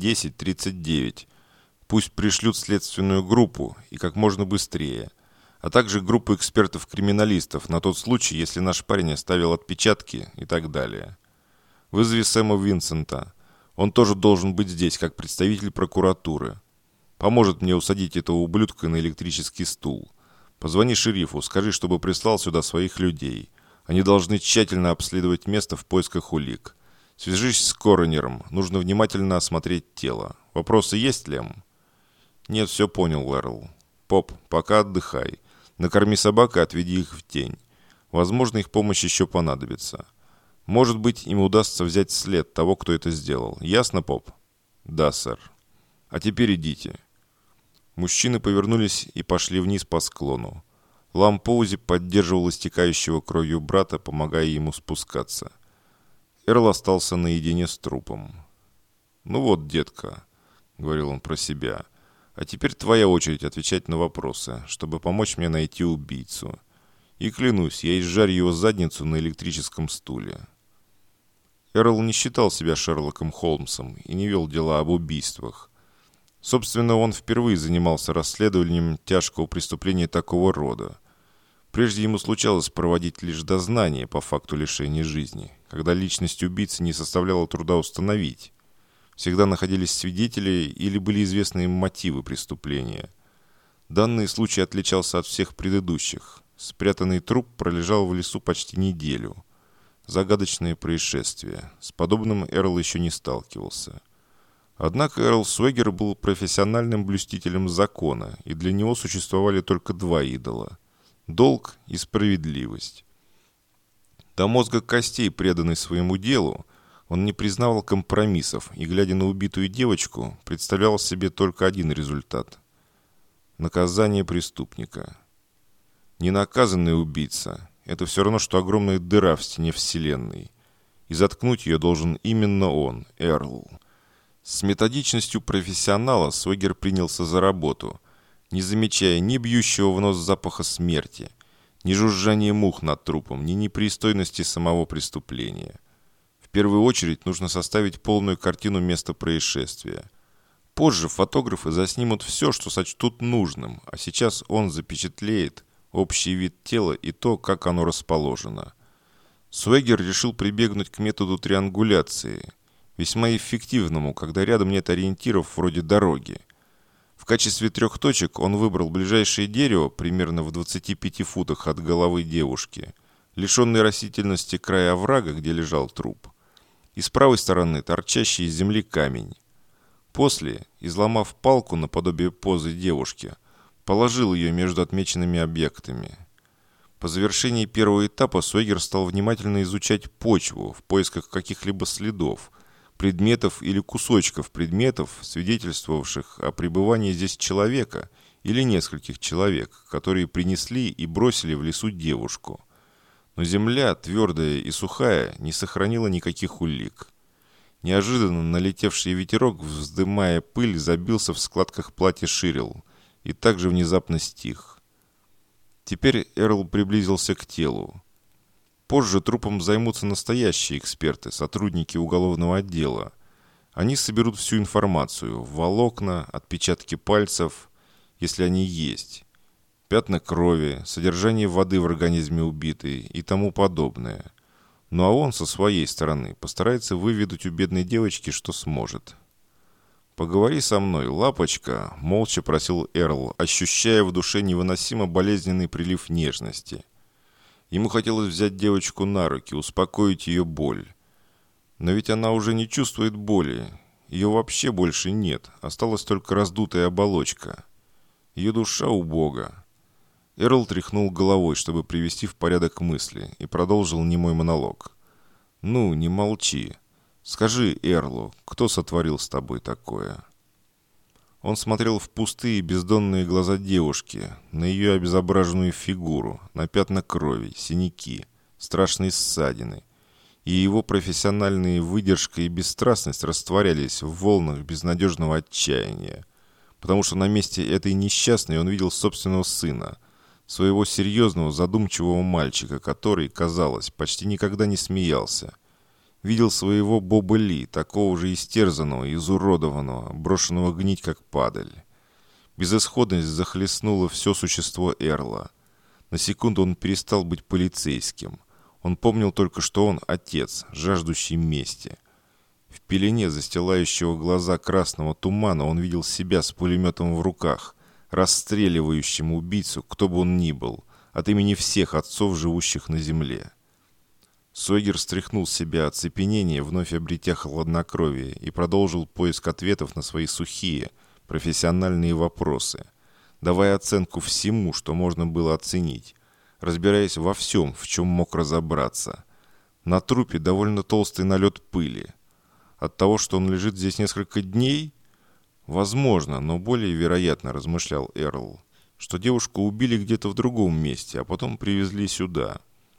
1039. Пусть пришлют следственную группу, и как можно быстрее. А также группу экспертов-криминалистов на тот случай, если наш парень оставил отпечатки и так далее. Вызови Сэма Винсента. Он тоже должен быть здесь, как представитель прокуратуры. Поможет мне усадить этого ублюдка на электрический стул. Позвони шерифу, скажи, чтобы прислал сюда своих людей. Они должны тщательно обследовать место в поисках улик. Свяжись с коронером. Нужно внимательно осмотреть тело. Вопросы есть, Лем?» «Нет, все понял, Эрл. Поп, пока отдыхай. Накорми собак и отведи их в тень. Возможно, их помощь еще понадобится. Может быть, им удастся взять след того, кто это сделал. Ясно, Поп?» «Да, сэр. А теперь идите». Мужчины повернулись и пошли вниз по склону. Лам Поузи поддерживал истекающего кровью брата, помогая ему спускаться. Эрл остался наедине с трупом. «Ну вот, детка», — говорил он про себя, — «а теперь твоя очередь отвечать на вопросы, чтобы помочь мне найти убийцу. И клянусь, я изжарю его задницу на электрическом стуле». Эрл не считал себя Шерлоком Холмсом и не вел дела об убийствах. Собственно, он впервые занимался расследованием тяжкого преступления такого рода. Прежде ему случалось проводить лишь дознание по факту лишения жизни, когда личность убийцы не составляло труда установить. Всегда находились свидетели или были известны им мотивы преступления. Данный случай отличался от всех предыдущих. Спрятанный труп пролежал в лесу почти неделю. Загадочное происшествие. С подобным Эрл еще не сталкивался. Однако Эрл Суэгер был профессиональным блюстителем закона, и для него существовали только 2 идола – долг и справедливость. До мозга костей, преданный своему делу, он не признавал компромиссов и, глядя на убитую девочку, представлял себе только один результат – наказание преступника. Ненаказанный убийца – это все равно, что огромная дыра в стене Вселенной, и заткнуть ее должен именно он, Эрл. С методичностью профессионала Сойгер принялся за работу, не замечая ни бьющего в нос запаха смерти, ни жужжания мух над трупом, ни непристойности самого преступления. В первую очередь нужно составить полную картину места происшествия. Позже фотографы заснимут все, что сочтут нужным, а сейчас он запечатлеет общий вид тела и то, как оно расположено. Сойгер решил прибегнуть к методу триангуляции, весьма эффективному, когда рядом нет ориентиров вроде дороги. В качестве 3 точек он выбрал ближайшее дерево, примерно в 25 футах от головы девушки, лишенный растительности край оврага, где лежал труп, и с правой стороны торчащий из земли камень. После, изломав палку наподобие позы девушки, положил ее между отмеченными объектами. По завершении первого этапа Сойгер стал внимательно изучать почву в поисках каких-либо следов, предметов или кусочков предметов, свидетельствовавших о пребывании здесь человека или нескольких человек, которые принесли и бросили в лесу девушку. Но земля, твердая и сухая, не сохранила никаких улик. Неожиданно налетевший ветерок, вздымая пыль, забился в складках платья Ширил и также внезапно стих. Теперь Эрл приблизился к телу. Позже трупом займутся настоящие эксперты, сотрудники уголовного отдела. Они соберут всю информацию: волокна, отпечатки пальцев, если они есть, пятна крови, содержание воды в организме убитой и тому подобное. Ну а он со своей стороны постарается выведать у бедной девочки, что сможет. «Поговори со мной, лапочка», — молча просил Эрл, ощущая в душе невыносимо болезненный прилив нежности. Ему хотелось взять девочку на руки, успокоить ее боль. Но ведь она уже не чувствует боли. Ее вообще больше нет, осталась только раздутая оболочка. Ее душа у Бога. Эрл тряхнул головой, чтобы привести в порядок мысли, и продолжил немой монолог. «Ну, не молчи. Скажи Эрлу, кто сотворил с тобой такое?» Он смотрел в пустые бездонные глаза девушки, на ее обезображенную фигуру, на пятна крови, синяки, страшные ссадины. И его профессиональная выдержка и бесстрастность растворялись в волнах безнадежного отчаяния. Потому что на месте этой несчастной он видел собственного сына, своего серьезного, задумчивого мальчика, который, казалось, почти никогда не смеялся. Видел своего Боба Ли, такого же истерзанного, изуродованного, брошенного гнить, как падаль. Безысходность захлестнула все существо Эрла. На секунду он перестал быть полицейским. Он помнил только, что он отец, жаждущий мести. В пелене застилающего глаза красного тумана он видел себя с пулеметом в руках, расстреливающим убийцу, кто бы он ни был, от имени всех отцов, живущих на земле. Сойгер стряхнул с себя оцепенение, вновь обретя хладнокровие, и продолжил поиск ответов на свои сухие, профессиональные вопросы, давая оценку всему, что можно было оценить, разбираясь во всем, в чем мог разобраться. На трупе довольно толстый налет пыли. От того, что он лежит здесь несколько дней? Возможно, но более вероятно, размышлял Эрл, что девушку убили где-то в другом месте, а потом привезли сюда.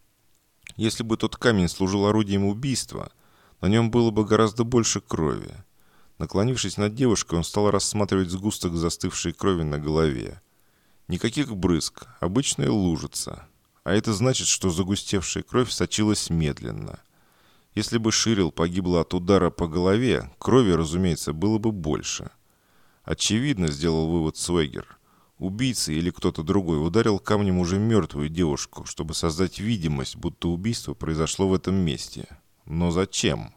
Если бы тот камень служил орудием убийства, на нем было бы гораздо больше крови. Наклонившись над девушкой, он стал рассматривать сгусток застывшей крови на голове. Никаких брызг, обычная лужица. А это значит, что загустевшая кровь сочилась медленно. Если бы Ширил погибла от удара по голове, крови, разумеется, было бы больше. Очевидно, сделал вывод Сойгер, убийца или кто-то другой ударил камнем уже мертвую девушку, чтобы создать видимость, будто убийство произошло в этом месте. Но зачем?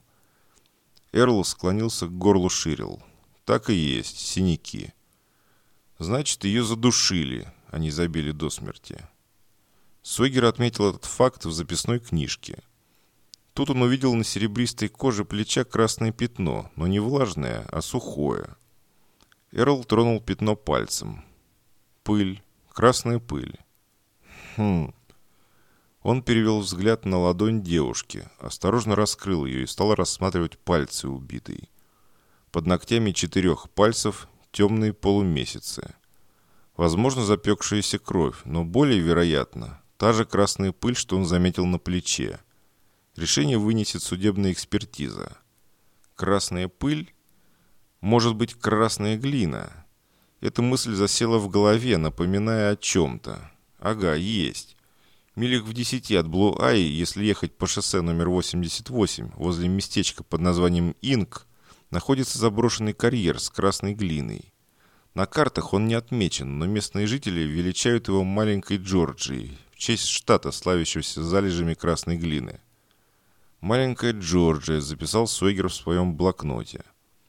Эрл склонился к горлу Ширил. Так и есть, синяки. Значит, ее задушили, а не забили до смерти. Сойгер отметил этот факт в записной книжке. Тут он увидел на серебристой коже плеча красное пятно, но не влажное, а сухое. Эрл тронул пятно пальцем. Пыль, красная пыль. Он перевел взгляд на ладонь девушки, осторожно раскрыл ее и стал рассматривать пальцы убитой. Под ногтями 4 пальцев темные полумесяцы. Возможно, запекшаяся кровь, но более вероятно, та же красная пыль, что он заметил на плече. Решение вынесет судебная экспертиза. Красная пыль? Может быть, красная глина? Эта мысль засела в голове, напоминая о чем-то. Ага, есть. Милях в 10 от Блу-Ай, если ехать по шоссе номер 88, возле местечка под названием Инк, находится заброшенный карьер с красной глиной. На картах он не отмечен, но местные жители величают его маленькой Джорджией, в честь штата, славящегося залежами красной глины. «Маленькая Джорджия», записал Сойгер в своем блокноте.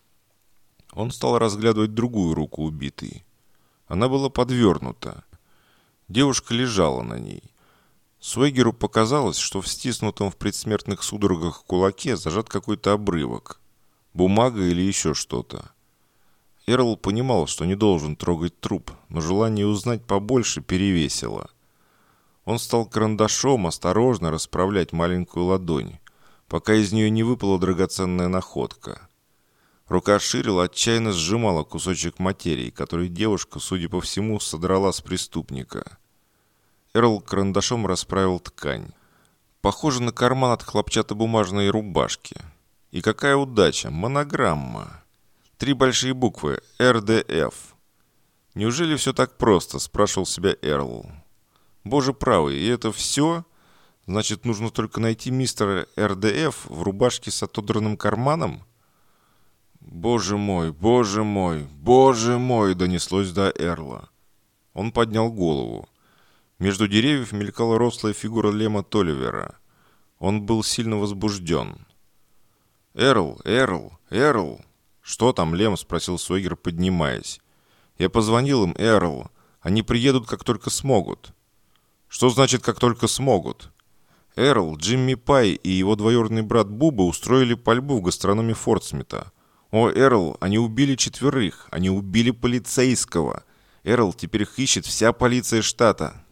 Он стал разглядывать другую руку убитой. Она была подвернута. Девушка лежала на ней. Сойгеру показалось, что в стиснутом в предсмертных судорогах кулаке зажат какой-то обрывок. Бумага или еще что-то. Эрл понимал, что не должен трогать труп, но желание узнать побольше перевесило. Он стал карандашом осторожно расправлять маленькую ладонь, пока из нее не выпала драгоценная находка. Рука Ширил отчаянно сжимала кусочек материи, который девушка, судя по всему, содрала с преступника. Эрл карандашом расправил ткань. Похоже на карман от хлопчатобумажной рубашки. И какая удача! Монограмма! 3 большие буквы РДФ. Неужели все так просто? Спрашивал себя Эрл. Боже правый, и это все? Значит, нужно только найти мистера РДФ в рубашке с отодранным карманом? «Боже мой, боже мой, боже мой!» донеслось до Эрла. Он поднял голову. Между деревьев мелькала рослая фигура Лема Толивера. Он был сильно возбужден. «Эрл, Эрл, Эрл!» «Что там, Лем?» – спросил Сойгер, поднимаясь. «Я позвонил им, Эрл. Они приедут, как только смогут». «Что значит, как только смогут?» «Эрл, Джимми Пай и его двоюродный брат Буба устроили пальбу в гастрономе Фортсмита. О, Эрл, они убили 4. Они убили полицейского. Эрл, теперь их ищет вся полиция штата».